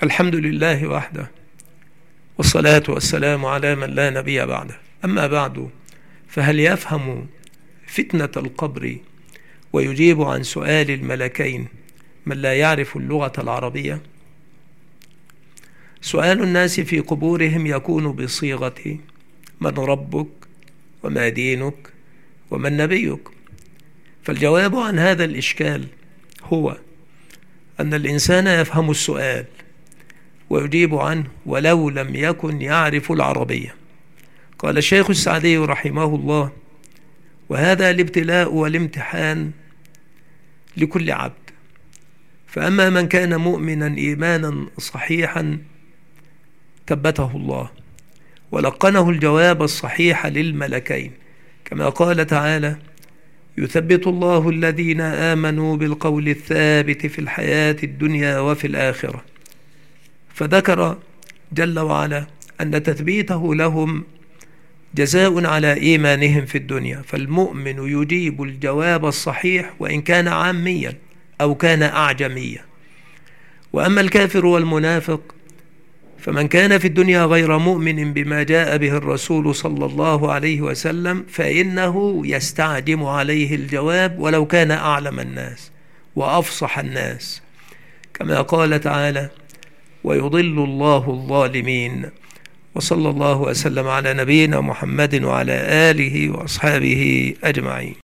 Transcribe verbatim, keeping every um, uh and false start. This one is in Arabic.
الحمد لله وحده، والصلاة والسلام على من لا نبي بعده. أما بعد، فهل يفهم فتنة القبر ويجيب عن سؤال الملكين من لا يعرف اللغة العربية؟ سؤال الناس في قبورهم يكون بصيغة من ربك وما دينك ومن نبيك. فالجواب عن هذا الإشكال هو أن الإنسان يفهم السؤال ويجيب عنه ولو لم يكن يعرف العربية. قال الشيخ السعدي رحمه الله: وهذا الابتلاء والامتحان لكل عبد، فأما من كان مؤمنا إيمانا صحيحا ثبته الله ولقنه الجواب الصحيح للملكين، كما قال تعالى: يثبت الله الذين آمنوا بالقول الثابت في الحياة الدنيا وفي الآخرة. فذكر جل وعلا أن تثبيته لهم جزاء على إيمانهم في الدنيا، فالمؤمن يجيب الجواب الصحيح وإن كان عاميا أو كان أعجميا. وأما الكافر والمنافق فمن كان في الدنيا غير مؤمن بما جاء به الرسول صلى الله عليه وسلم فإنه يستعجم عليه الجواب ولو كان أعلم الناس وأفصح الناس، كما قال تعالى: ويضل الله الظالمين. وصلى الله وسلم على نبينا محمد وعلى آله وأصحابه أجمعين.